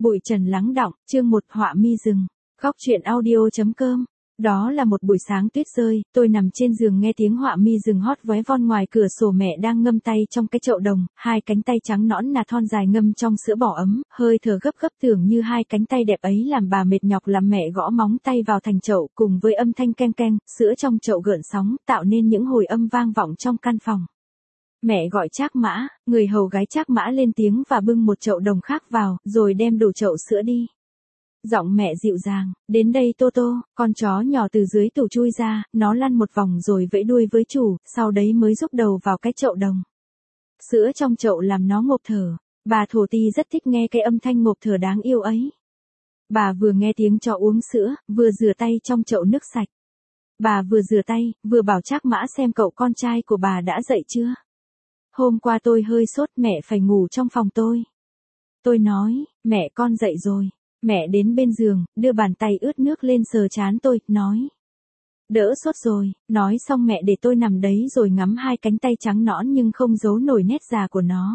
Bụi trần lắng đọng, chương 1 họa mi rừng. Góc truyện audio.com. Đó là một buổi sáng tuyết rơi, tôi nằm trên giường nghe tiếng họa mi rừng hót véo von ngoài cửa sổ, mẹ đang ngâm tay trong cái chậu đồng, hai cánh tay trắng nõn nà thon dài ngâm trong sữa bò ấm, hơi thở gấp gấp tưởng như hai cánh tay đẹp ấy làm bà mệt nhọc, làm mẹ gõ móng tay vào thành chậu cùng với âm thanh keng keng, sữa trong chậu gợn sóng, tạo nên những hồi âm vang vọng trong căn phòng. Mẹ gọi Trác Mã, người hầu gái Trác Mã lên tiếng và bưng một chậu đồng khác vào, rồi đem đổ chậu sữa đi. Giọng mẹ dịu dàng, đến đây Tô Tô, con chó nhỏ từ dưới tủ chui ra, nó lăn một vòng rồi vẫy đuôi với chủ, sau đấy mới rúc đầu vào cái chậu đồng. Sữa trong chậu làm nó ngộp thở, bà thổ ti rất thích nghe cái âm thanh ngộp thở đáng yêu ấy. Bà vừa nghe tiếng chó uống sữa, vừa rửa tay trong chậu nước sạch. Bà vừa rửa tay, vừa bảo Trác Mã xem cậu con trai của bà đã dậy chưa. Hôm qua tôi hơi sốt, mẹ phải ngủ trong phòng tôi. Tôi nói, mẹ con dậy rồi. Mẹ đến bên giường, đưa bàn tay ướt nước lên sờ trán tôi, nói. Đỡ sốt rồi, nói xong mẹ để tôi nằm đấy rồi ngắm hai cánh tay trắng nõn nhưng không giấu nổi nét già của nó.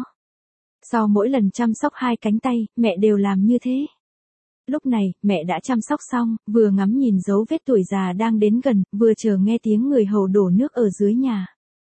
Sau mỗi lần chăm sóc hai cánh tay, mẹ đều làm như thế. Lúc này, mẹ đã chăm sóc xong, vừa ngắm nhìn dấu vết tuổi già đang đến gần, vừa chờ nghe tiếng người hầu đổ nước ở dưới nhà.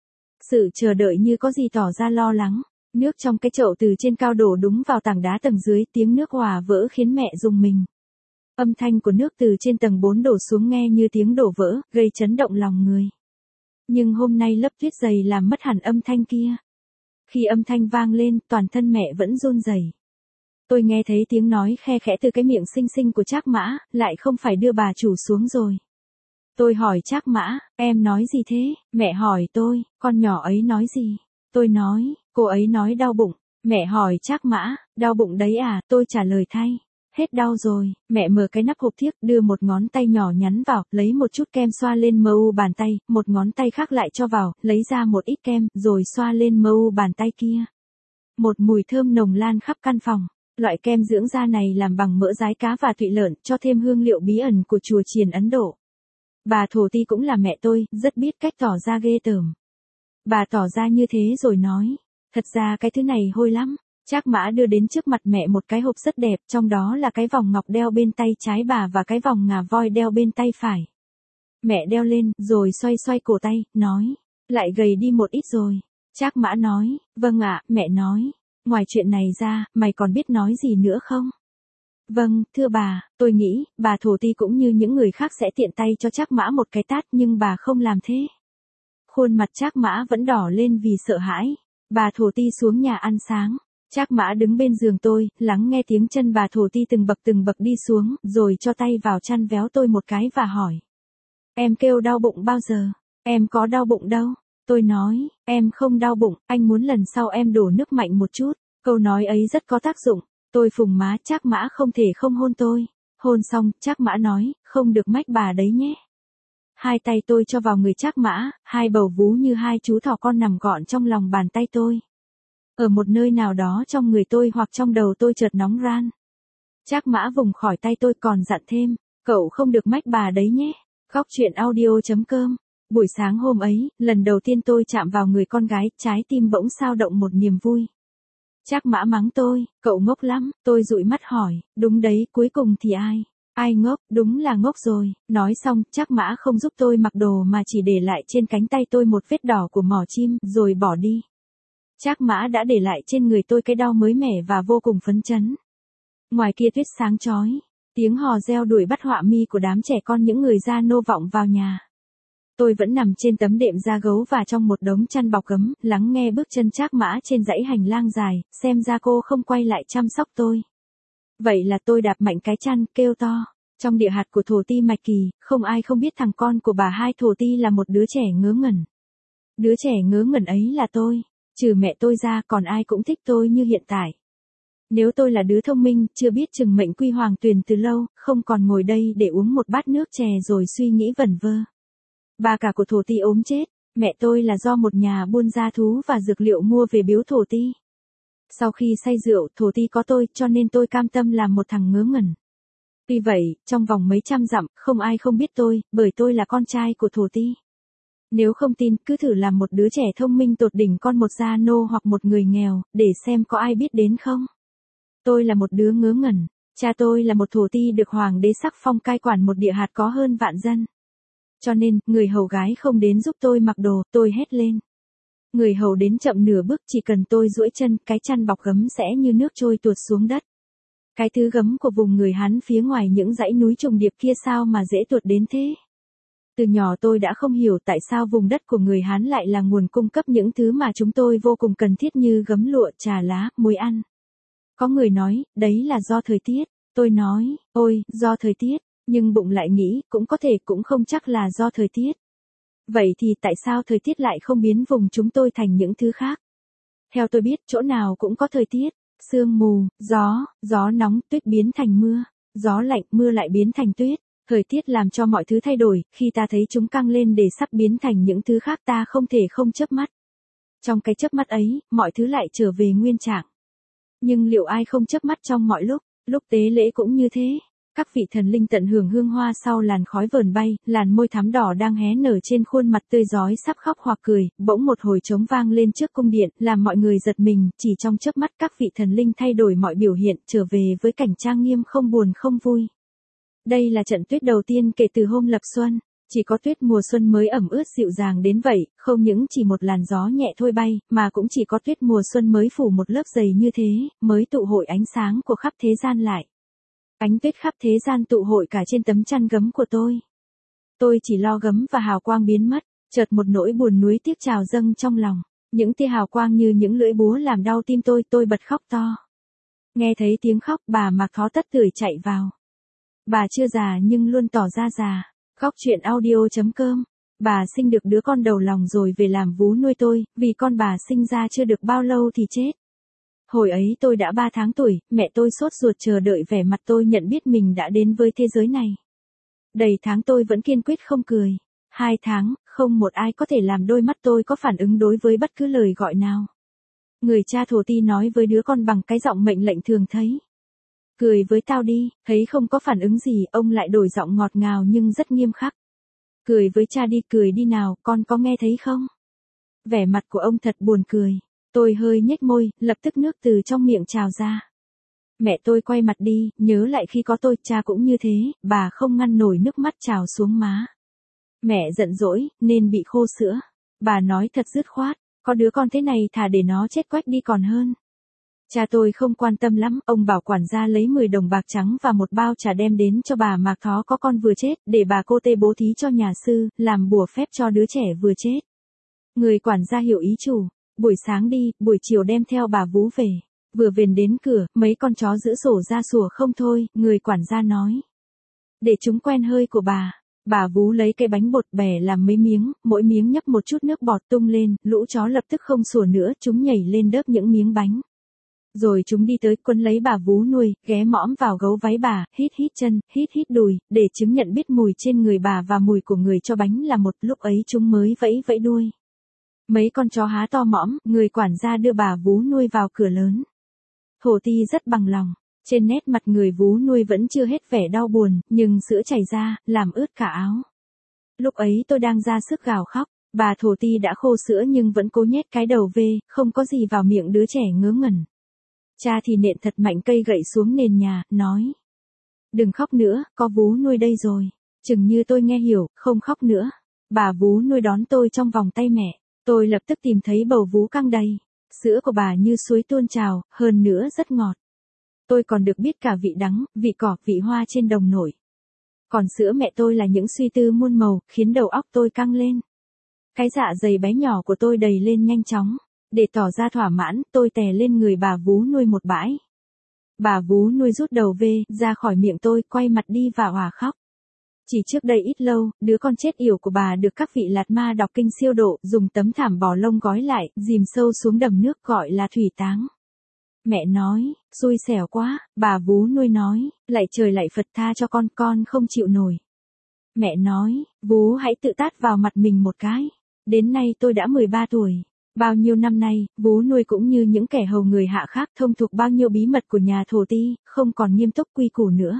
Sự chờ đợi như có gì tỏ ra lo lắng. Nước trong cái chậu từ trên cao đổ đúng vào tảng đá tầng dưới, tiếng nước hòa vỡ khiến mẹ rùng mình. Âm thanh của nước từ trên tầng 4 đổ xuống nghe như tiếng đổ vỡ, gây chấn động lòng người. Nhưng hôm nay lớp tuyết dày làm mất hẳn âm thanh kia. Khi âm thanh vang lên, toàn thân mẹ vẫn run rẩy. Tôi nghe thấy tiếng nói khe khẽ từ cái miệng xinh xinh của Trác Mã, lại không phải đưa bà chủ xuống rồi. Tôi hỏi Trác Mã, em nói gì thế? Mẹ hỏi tôi, con nhỏ ấy nói gì? Tôi nói, cô ấy nói đau bụng. Mẹ hỏi Trác Mã, đau bụng đấy à? Tôi trả lời thay. Hết đau rồi. Mẹ mở cái nắp hộp thiếc, đưa một ngón tay nhỏ nhắn vào, lấy một chút kem xoa lên mu bàn tay, một ngón tay khác lại cho vào, lấy ra một ít kem, rồi xoa lên mu bàn tay kia. Một mùi thơm nồng lan khắp căn phòng. Loại kem dưỡng da này làm bằng mỡ dái cá và thụy lợn, cho thêm hương liệu bí ẩn của chùa chiền Ấn Độ. Bà thổ ti cũng là mẹ tôi, rất biết cách tỏ ra ghê tởm. Bà tỏ ra như thế rồi nói, thật ra cái thứ này hôi lắm. Trác Mã đưa đến trước mặt mẹ một cái hộp rất đẹp, trong đó là cái vòng ngọc đeo bên tay trái bà và cái vòng ngà voi đeo bên tay phải. Mẹ đeo lên, rồi xoay xoay cổ tay, nói, lại gầy đi một ít rồi. Trác Mã nói, vâng ạ, mẹ nói, ngoài chuyện này ra, mày còn biết nói gì nữa không? Vâng, thưa bà, tôi nghĩ, bà thổ ti cũng như những người khác sẽ tiện tay cho Trác Mã một cái tát, nhưng bà không làm thế. Khuôn mặt Trác Mã vẫn đỏ lên vì sợ hãi. Bà thổ ti xuống nhà ăn sáng. Trác Mã đứng bên giường tôi, lắng nghe tiếng chân bà thổ ti từng bậc đi xuống, rồi cho tay vào chăn véo tôi một cái và hỏi. Em kêu đau bụng bao giờ? Em có đau bụng đâu. Tôi nói, em không đau bụng, anh muốn lần sau em đổ nước mạnh một chút. Câu nói ấy rất có tác dụng. Tôi phùng má, Trác Mã không thể không hôn tôi. Hôn xong, Trác Mã nói, không được mách bà đấy nhé. Hai tay tôi cho vào người Trác Mã, hai bầu vú như hai chú thỏ con nằm gọn trong lòng bàn tay tôi. Ở một nơi nào đó trong người tôi hoặc trong đầu tôi chợt nóng ran. Trác Mã vùng khỏi tay tôi còn dặn thêm, cậu không được mách bà đấy nhé. Góc truyện audio.com. Buổi sáng hôm ấy, lần đầu tiên tôi chạm vào người con gái, trái tim bỗng xao động một niềm vui. Trác Mã mắng tôi, cậu ngốc lắm, tôi dụi mắt hỏi, đúng đấy, cuối cùng thì ai? Ai ngốc, đúng là ngốc rồi. Nói xong, Trác Mã không giúp tôi mặc đồ mà chỉ để lại trên cánh tay tôi một vết đỏ của mỏ chim, rồi bỏ đi. Trác Mã đã để lại trên người tôi cái đau mới mẻ và vô cùng phấn chấn. Ngoài kia tuyết sáng chói, tiếng hò reo đuổi bắt họa mi của đám trẻ con những người da nô vọng vào nhà. Tôi vẫn nằm trên tấm đệm da gấu và trong một đống chăn bọc ấm, lắng nghe bước chân Trác Mã trên dãy hành lang dài, xem ra cô không quay lại chăm sóc tôi. Vậy là tôi đạp mạnh cái chăn, kêu to. Trong địa hạt của thổ ti Mạch Kỳ, không ai không biết thằng con của bà hai thổ ti là một đứa trẻ ngớ ngẩn. Đứa trẻ ngớ ngẩn ấy là tôi. Trừ mẹ tôi ra còn ai cũng thích tôi như hiện tại. Nếu tôi là đứa thông minh, chưa biết chừng mệnh quy hoàng tuyền từ lâu, không còn ngồi đây để uống một bát nước chè rồi suy nghĩ vẩn vơ. Bà cả của thổ ti ốm chết, mẹ tôi là do một nhà buôn gia thú và dược liệu mua về biếu thổ ti. Sau khi say rượu, thổ ti có tôi, cho nên tôi cam tâm làm một thằng ngớ ngẩn. Tuy vậy, trong vòng mấy trăm dặm, không ai không biết tôi, bởi tôi là con trai của thổ ti. Nếu không tin, cứ thử làm một đứa trẻ thông minh tột đỉnh con một gia nô hoặc một người nghèo, để xem có ai biết đến không. Tôi là một đứa ngớ ngẩn. Cha tôi là một thổ ti được hoàng đế sắc phong cai quản một địa hạt có hơn vạn dân. Cho nên, người hầu gái không đến giúp tôi mặc đồ, tôi hét lên. Người hầu đến chậm nửa bước, chỉ cần tôi duỗi chân, cái chăn bọc gấm sẽ như nước trôi tuột xuống đất. Cái thứ gấm của vùng người Hán phía ngoài những dãy núi trùng điệp kia sao mà dễ tuột đến thế. Từ nhỏ tôi đã không hiểu tại sao vùng đất của người Hán lại là nguồn cung cấp những thứ mà chúng tôi vô cùng cần thiết như gấm lụa, trà lá, muối ăn. Có người nói, đấy là do thời tiết. Tôi nói, ôi, do thời tiết, nhưng bụng lại nghĩ, cũng có thể cũng không chắc là do thời tiết. Vậy thì tại sao thời tiết lại không biến vùng chúng tôi thành những thứ khác? Theo tôi biết, chỗ nào cũng có thời tiết. Sương mù, gió nóng, tuyết biến thành mưa. Gió lạnh, mưa lại biến thành tuyết. Thời tiết làm cho mọi thứ thay đổi, khi ta thấy chúng căng lên để sắp biến thành những thứ khác ta không thể không chớp mắt. Trong cái chớp mắt ấy, mọi thứ lại trở về nguyên trạng. Nhưng liệu ai không chớp mắt trong mọi lúc? Lúc tế lễ cũng như thế. Các vị thần linh tận hưởng hương hoa sau làn khói vờn bay, làn môi thắm đỏ đang hé nở trên khuôn mặt tươi rói sắp khóc hoặc cười, bỗng một hồi trống vang lên trước cung điện, làm mọi người giật mình, chỉ trong chớp mắt các vị thần linh thay đổi mọi biểu hiện, trở về với cảnh trang nghiêm không buồn không vui. Đây là trận tuyết đầu tiên kể từ hôm lập xuân. Chỉ có tuyết mùa xuân mới ẩm ướt dịu dàng đến vậy, không những chỉ một làn gió nhẹ thôi bay, mà cũng chỉ có tuyết mùa xuân mới phủ một lớp dày như thế, mới tụ hội ánh sáng của khắp thế gian lại. Ánh tuyết khắp thế gian tụ hội cả trên tấm chăn gấm của tôi. Tôi chỉ lo gấm và hào quang biến mất, chợt một nỗi buồn nuối tiếc trào dâng trong lòng. Những tia hào quang như những lưỡi búa làm đau tim tôi bật khóc to. Nghe thấy tiếng khóc, bà Mạc Thó tất tưởi chạy vào. Bà chưa già nhưng luôn tỏ ra già. Góc truyện audio.com. Bà sinh được đứa con đầu lòng rồi về làm vú nuôi tôi, vì con bà sinh ra chưa được bao lâu thì chết. Hồi ấy tôi đã 3 tháng tuổi, mẹ tôi sốt ruột chờ đợi vẻ mặt tôi nhận biết mình đã đến với thế giới này. Đầy tháng tôi vẫn kiên quyết không cười. 2 tháng, không một ai có thể làm đôi mắt tôi có phản ứng đối với bất cứ lời gọi nào. Người cha thổ ti nói với đứa con bằng cái giọng mệnh lệnh thường thấy. Cười với tao đi, thấy không có phản ứng gì, ông lại đổi giọng ngọt ngào nhưng rất nghiêm khắc. Cười với cha đi, cười đi nào, con có nghe thấy không? Vẻ mặt của ông thật buồn cười. Tôi hơi nhếch môi, lập tức nước từ trong miệng trào ra. Mẹ tôi quay mặt đi, nhớ lại khi có tôi, cha cũng như thế, bà không ngăn nổi nước mắt trào xuống má. Mẹ giận dỗi, nên bị khô sữa. Bà nói thật dứt khoát, có đứa con thế này thà để nó chết quách đi còn hơn. Cha tôi không quan tâm lắm, ông bảo quản gia lấy 10 đồng bạc trắng và một bao trà đem đến cho bà Mạc Thó có con vừa chết, để bà cô tê bố thí cho nhà sư, làm bùa phép cho đứa trẻ vừa chết. Người quản gia hiểu ý chủ, buổi sáng đi, buổi chiều đem theo bà vú về. Vừa về đến cửa, mấy con chó giữ sổ ra sủa không thôi, người quản gia nói. Để chúng quen hơi của bà vú lấy cây bánh bột bẻ làm mấy miếng, mỗi miếng nhấp một chút nước bọt tung lên, lũ chó lập tức không sủa nữa, chúng nhảy lên đớp những miếng bánh. Rồi chúng đi tới quấn lấy bà vú nuôi, ghé mõm vào gấu váy bà, hít chân, hít đùi, để chứng nhận biết mùi trên người bà và mùi của người cho bánh là một, lúc ấy chúng mới vẫy đuôi. Mấy con chó há to mõm, người quản gia đưa bà vú nuôi vào cửa lớn. Thổ ti rất bằng lòng, trên nét mặt người vú nuôi vẫn chưa hết vẻ đau buồn, nhưng sữa chảy ra, làm ướt cả áo. Lúc ấy tôi đang ra sức gào khóc, bà thổ ti đã khô sữa nhưng vẫn cố nhét cái đầu về, không có gì vào miệng đứa trẻ ngớ ngẩn. Cha thì nện thật mạnh cây gậy xuống nền nhà, nói. Đừng khóc nữa, có vú nuôi đây rồi. Chừng như tôi nghe hiểu, không khóc nữa. Bà vú nuôi đón tôi trong vòng tay mẹ. Tôi lập tức tìm thấy bầu vú căng đầy. Sữa của bà như suối tuôn trào, hơn nữa rất ngọt. Tôi còn được biết cả vị đắng, vị cỏ, vị hoa trên đồng nổi. Còn sữa mẹ tôi là những suy tư muôn màu, khiến đầu óc tôi căng lên. Cái dạ dày bé nhỏ của tôi đầy lên nhanh chóng. Để tỏ ra thỏa mãn, tôi tè lên người bà vú nuôi một bãi. Bà vú nuôi rút đầu về, ra khỏi miệng tôi, quay mặt đi và òa khóc. Chỉ trước đây ít lâu, đứa con chết yểu của bà được các vị lạt ma đọc kinh siêu độ, dùng tấm thảm bò lông gói lại, dìm sâu xuống đầm nước gọi là thủy táng. Mẹ nói, xui xẻo quá, bà vú nuôi nói, lạy trời lạy Phật tha cho con không chịu nổi. Mẹ nói, vú hãy tự tát vào mặt mình một cái. Đến nay tôi đã 13 tuổi. Bao nhiêu năm nay, vú nuôi cũng như những kẻ hầu người hạ khác thông thuộc bao nhiêu bí mật của nhà thổ ti, không còn nghiêm túc quy củ nữa.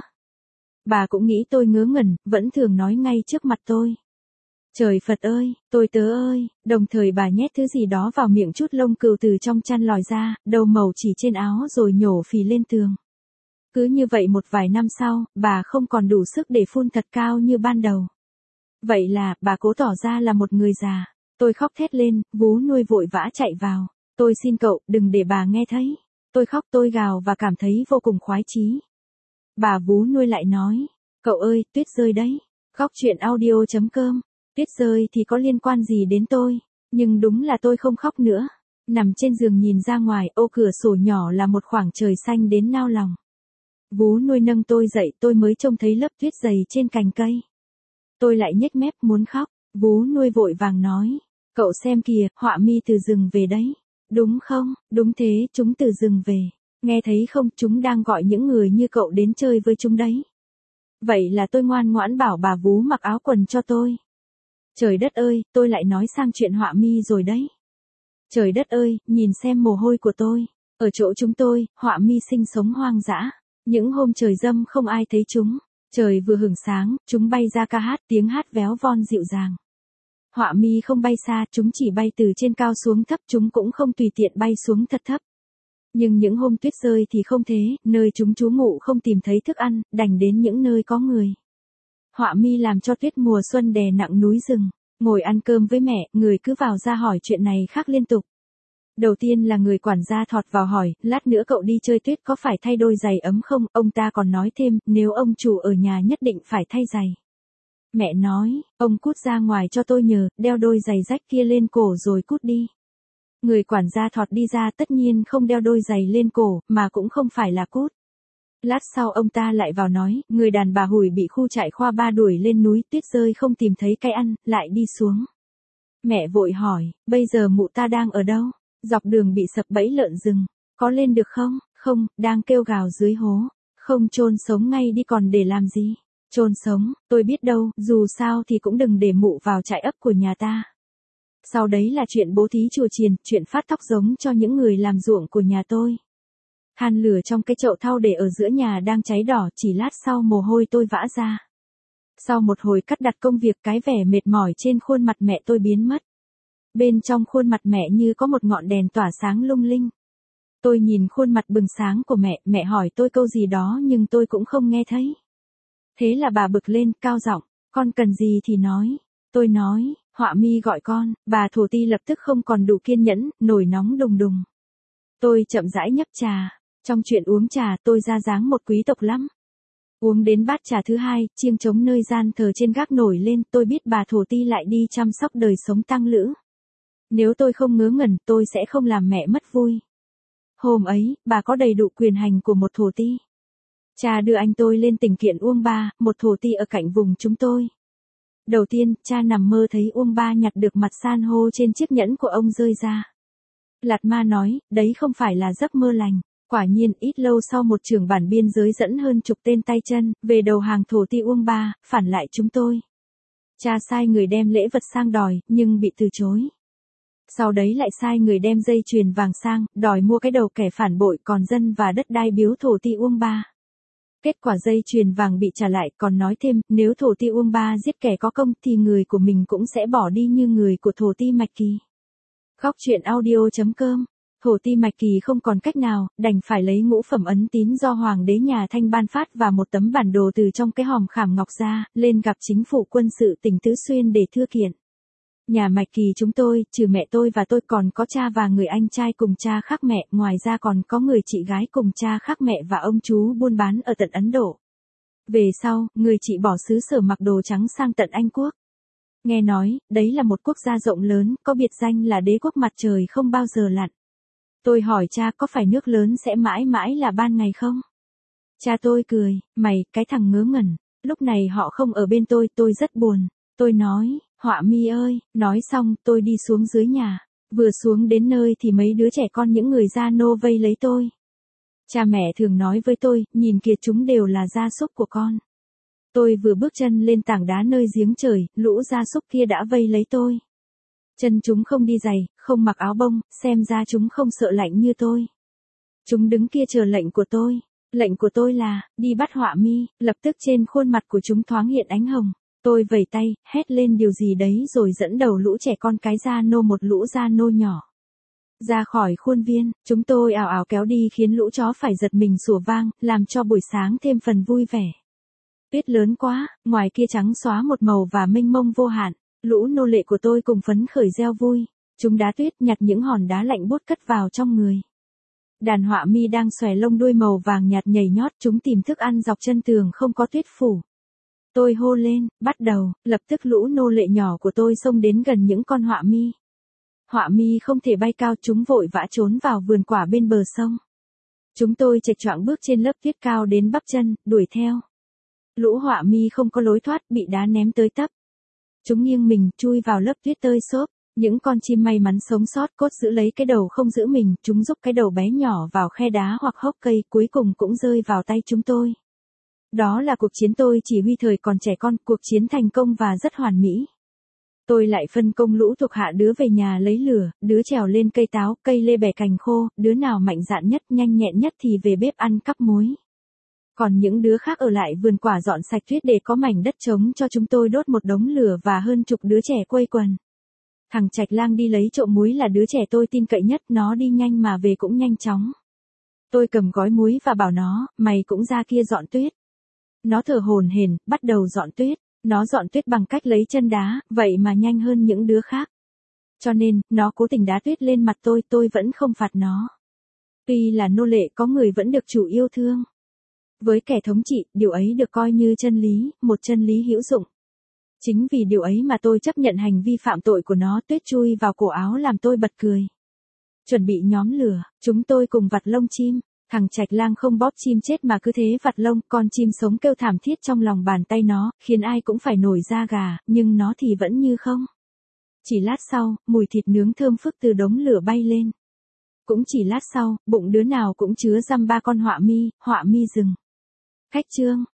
Bà cũng nghĩ tôi ngớ ngẩn, vẫn thường nói ngay trước mặt tôi. Trời Phật ơi, tôi tớ ơi, đồng thời bà nhét thứ gì đó vào miệng chút lông cừu từ trong chăn lòi ra, đầu màu chỉ trên áo rồi nhổ phì lên tường. Cứ như vậy một vài năm sau, bà không còn đủ sức để phun thật cao như ban đầu. Vậy là, bà cố tỏ ra là một người già. Tôi khóc thét lên, vú nuôi vội vã chạy vào. Tôi xin cậu, đừng để bà nghe thấy. Tôi khóc tôi gào và cảm thấy vô cùng khoái chí. Bà vú nuôi lại nói, cậu ơi, tuyết rơi đấy. Khóc chuyện audio.com. Tuyết rơi thì có liên quan gì đến tôi? Nhưng đúng là tôi không khóc nữa. Nằm trên giường nhìn ra ngoài, ô cửa sổ nhỏ là một khoảng trời xanh đến nao lòng. Vú nuôi nâng tôi dậy, tôi mới trông thấy lớp tuyết dày trên cành cây. Tôi lại nhếch mép muốn khóc. Vú nuôi vội vàng nói, cậu xem kìa, họa mi từ rừng về đấy. Đúng không? Đúng thế, chúng từ rừng về. Nghe thấy không, chúng đang gọi những người như cậu đến chơi với chúng đấy. Vậy là tôi ngoan ngoãn bảo bà vú mặc áo quần cho tôi. Trời đất ơi, tôi lại nói sang chuyện họa mi rồi đấy. Trời đất ơi, nhìn xem mồ hôi của tôi. Ở chỗ chúng tôi, họa mi sinh sống hoang dã. Những hôm trời râm không ai thấy chúng. Trời vừa hửng sáng, chúng bay ra ca hát, tiếng hát véo von dịu dàng. Họa mi không bay xa, chúng chỉ bay từ trên cao xuống thấp, chúng cũng không tùy tiện bay xuống thật thấp. Nhưng những hôm tuyết rơi thì không thế, nơi chúng trú ngụ không tìm thấy thức ăn, đành đến những nơi có người. Họa mi làm cho tuyết mùa xuân đè nặng núi rừng. Ngồi ăn cơm với mẹ, người cứ vào ra hỏi chuyện này khác liên tục. Đầu tiên là người quản gia thọt vào hỏi, lát nữa cậu đi chơi tuyết có phải thay đôi giày ấm không? Ông ta còn nói thêm, nếu ông chủ ở nhà nhất định phải thay giày. Mẹ nói, ông cút ra ngoài cho tôi nhờ, đeo đôi giày rách kia lên cổ rồi cút đi. Người quản gia thọt đi ra tất nhiên không đeo đôi giày lên cổ, mà cũng không phải là cút. Lát sau ông ta lại vào nói, người đàn bà hủi bị khu trại khoa 3 đuổi lên núi, tuyết rơi không tìm thấy cái ăn, lại đi xuống. Mẹ vội hỏi, bây giờ mụ ta đang ở đâu? Dọc đường bị sập bẫy lợn rừng, có lên được không? Không, đang kêu gào dưới hố. Không chôn sống ngay đi còn để làm gì? Chôn sống, tôi biết đâu, dù sao thì cũng đừng để mụ vào trại ấp của nhà ta. Sau đấy là chuyện bố thí chùa chiền, chuyện phát thóc giống cho những người làm ruộng của nhà tôi. Than lửa trong cái chậu thau để ở giữa nhà đang cháy đỏ, chỉ lát sau mồ hôi tôi vã ra. Sau một hồi cắt đặt công việc, cái vẻ mệt mỏi trên khuôn mặt mẹ tôi biến mất. Bên trong khuôn mặt mẹ như có một ngọn đèn tỏa sáng lung linh. Tôi nhìn khuôn mặt bừng sáng của mẹ, mẹ hỏi tôi câu gì đó nhưng tôi cũng không nghe thấy. Thế là bà bực lên, cao giọng, con cần gì thì nói. Tôi nói, họa mi gọi con, bà thổ ti lập tức không còn đủ kiên nhẫn, nổi nóng đùng đùng. Tôi chậm rãi nhấp trà. Trong chuyện uống trà tôi ra dáng một quý tộc lắm. Uống đến bát trà thứ hai, chiêng trống nơi gian thờ trên gác nổi lên, tôi biết bà thổ ti lại đi chăm sóc đời sống tang lữ. Nếu tôi không ngớ ngẩn, tôi sẽ không làm mẹ mất vui. Hôm ấy, bà có đầy đủ quyền hành của một thổ ti. Cha đưa anh tôi lên tỉnh kiện Uông Ba, một thổ ti ở cạnh vùng chúng tôi. Đầu tiên, cha nằm mơ thấy Uông Ba nhặt được mặt san hô trên chiếc nhẫn của ông rơi ra. Lạt Ma nói, đấy không phải là giấc mơ lành. Quả nhiên, ít lâu sau một trưởng bản biên giới dẫn hơn chục tên tay chân, về đầu hàng thổ ti Uông Ba, phản lại chúng tôi. Cha sai người đem lễ vật sang đòi, nhưng bị từ chối. Sau đấy lại sai người đem dây chuyền vàng sang, đòi mua cái đầu kẻ phản bội còn dân và đất đai biếu thổ ti Uông Ba. Kết quả dây chuyền vàng bị trả lại, còn nói thêm, nếu thổ ti Uông Ba giết kẻ có công thì người của mình cũng sẽ bỏ đi như người của thổ ti Mạch Kỳ. Khóc chuyện audio.com. Thổ ti Mạch Kỳ không còn cách nào, đành phải lấy ngũ phẩm ấn tín do Hoàng đế nhà Thanh ban phát và một tấm bản đồ từ trong cái hòm khảm ngọc ra, lên gặp chính phủ quân sự tỉnh Tứ Xuyên để thưa kiện. Nhà Mạch Kỳ chúng tôi, trừ mẹ tôi và tôi còn có cha và người anh trai cùng cha khác mẹ, ngoài ra còn có người chị gái cùng cha khác mẹ và ông chú buôn bán ở tận Ấn Độ. Về sau, người chị bỏ xứ sở mặc đồ trắng sang tận Anh Quốc. Nghe nói, đấy là một quốc gia rộng lớn, có biệt danh là đế quốc mặt trời không bao giờ lặn. Tôi hỏi cha có phải nước lớn sẽ mãi mãi là ban ngày không? Cha tôi cười, mày, cái thằng ngớ ngẩn, lúc này họ không ở bên tôi rất buồn. Tôi nói, họa mi ơi, nói xong tôi đi xuống dưới nhà. Vừa xuống đến nơi thì mấy đứa trẻ con những người gia nô vây lấy tôi. Cha mẹ thường nói với tôi, nhìn kìa chúng đều là gia súc của con. Tôi vừa bước chân lên tảng đá nơi giếng trời, lũ gia súc kia đã vây lấy tôi. Chân chúng không đi giày, không mặc áo bông, xem ra chúng không sợ lạnh như tôi. Chúng đứng kia chờ lệnh của tôi. Lệnh của tôi là, đi bắt họa mi, lập tức trên khuôn mặt của chúng thoáng hiện ánh hồng. Tôi vẩy tay, hét lên điều gì đấy rồi dẫn đầu lũ trẻ con cái gia nô một lũ gia nô nhỏ. Ra khỏi khuôn viên, chúng tôi ào ào kéo đi khiến lũ chó phải giật mình sủa vang, làm cho buổi sáng thêm phần vui vẻ. Tuyết lớn quá, ngoài kia trắng xóa một màu và mênh mông vô hạn, lũ nô lệ của tôi cùng phấn khởi reo vui. Chúng đá tuyết nhặt những hòn đá lạnh buốt cất vào trong người. Đàn họa mi đang xòe lông đuôi màu vàng nhạt nhảy nhót, chúng tìm thức ăn dọc chân tường không có tuyết phủ. Tôi hô lên, bắt đầu, lập tức lũ nô lệ nhỏ của tôi xông đến gần những con họa mi. Họa mi không thể bay cao, chúng vội vã trốn vào vườn quả bên bờ sông. Chúng tôi chệch choạng bước trên lớp tuyết cao đến bắp chân, đuổi theo. Lũ họa mi không có lối thoát, bị đá ném tới tấp. Chúng nghiêng mình, chui vào lớp tuyết tơi xốp. Những con chim may mắn sống sót cốt giữ lấy cái đầu không giữ mình, chúng giúp cái đầu bé nhỏ vào khe đá hoặc hốc cây, cuối cùng cũng rơi vào tay chúng tôi. Đó là cuộc chiến tôi chỉ huy thời còn trẻ con, cuộc chiến thành công và rất hoàn mỹ. Tôi lại phân công lũ thuộc hạ đứa về nhà lấy lửa, đứa trèo lên cây táo, cây lê bẻ cành khô, đứa nào mạnh dạn nhất, nhanh nhẹn nhất thì về bếp ăn cắp muối. Còn những đứa khác ở lại vườn quả dọn sạch tuyết để có mảnh đất trống cho chúng tôi đốt một đống lửa và hơn chục đứa trẻ quây quần. Thằng Trạch Lang đi lấy trộm muối là đứa trẻ tôi tin cậy nhất, nó đi nhanh mà về cũng nhanh chóng. Tôi cầm gói muối và bảo nó, mày cũng ra kia dọn tuyết. Nó thở hổn hển, bắt đầu dọn tuyết. Nó dọn tuyết bằng cách lấy chân đá, vậy mà nhanh hơn những đứa khác. Cho nên, nó cố tình đá tuyết lên mặt tôi vẫn không phạt nó. Tuy là nô lệ, có người vẫn được chủ yêu thương. Với kẻ thống trị, điều ấy được coi như chân lý, một chân lý hữu dụng. Chính vì điều ấy mà tôi chấp nhận hành vi phạm tội của nó, tuyết chui vào cổ áo làm tôi bật cười. Chuẩn bị nhóm lửa, chúng tôi cùng vặt lông chim. Thằng Trạch Lang không bóp chim chết mà cứ thế vặt lông, con chim sống kêu thảm thiết trong lòng bàn tay nó, khiến ai cũng phải nổi da gà, nhưng nó thì vẫn như không. Chỉ lát sau, mùi thịt nướng thơm phức từ đống lửa bay lên. Cũng chỉ lát sau, bụng đứa nào cũng chứa dăm ba con họa mi rừng. Khách trương,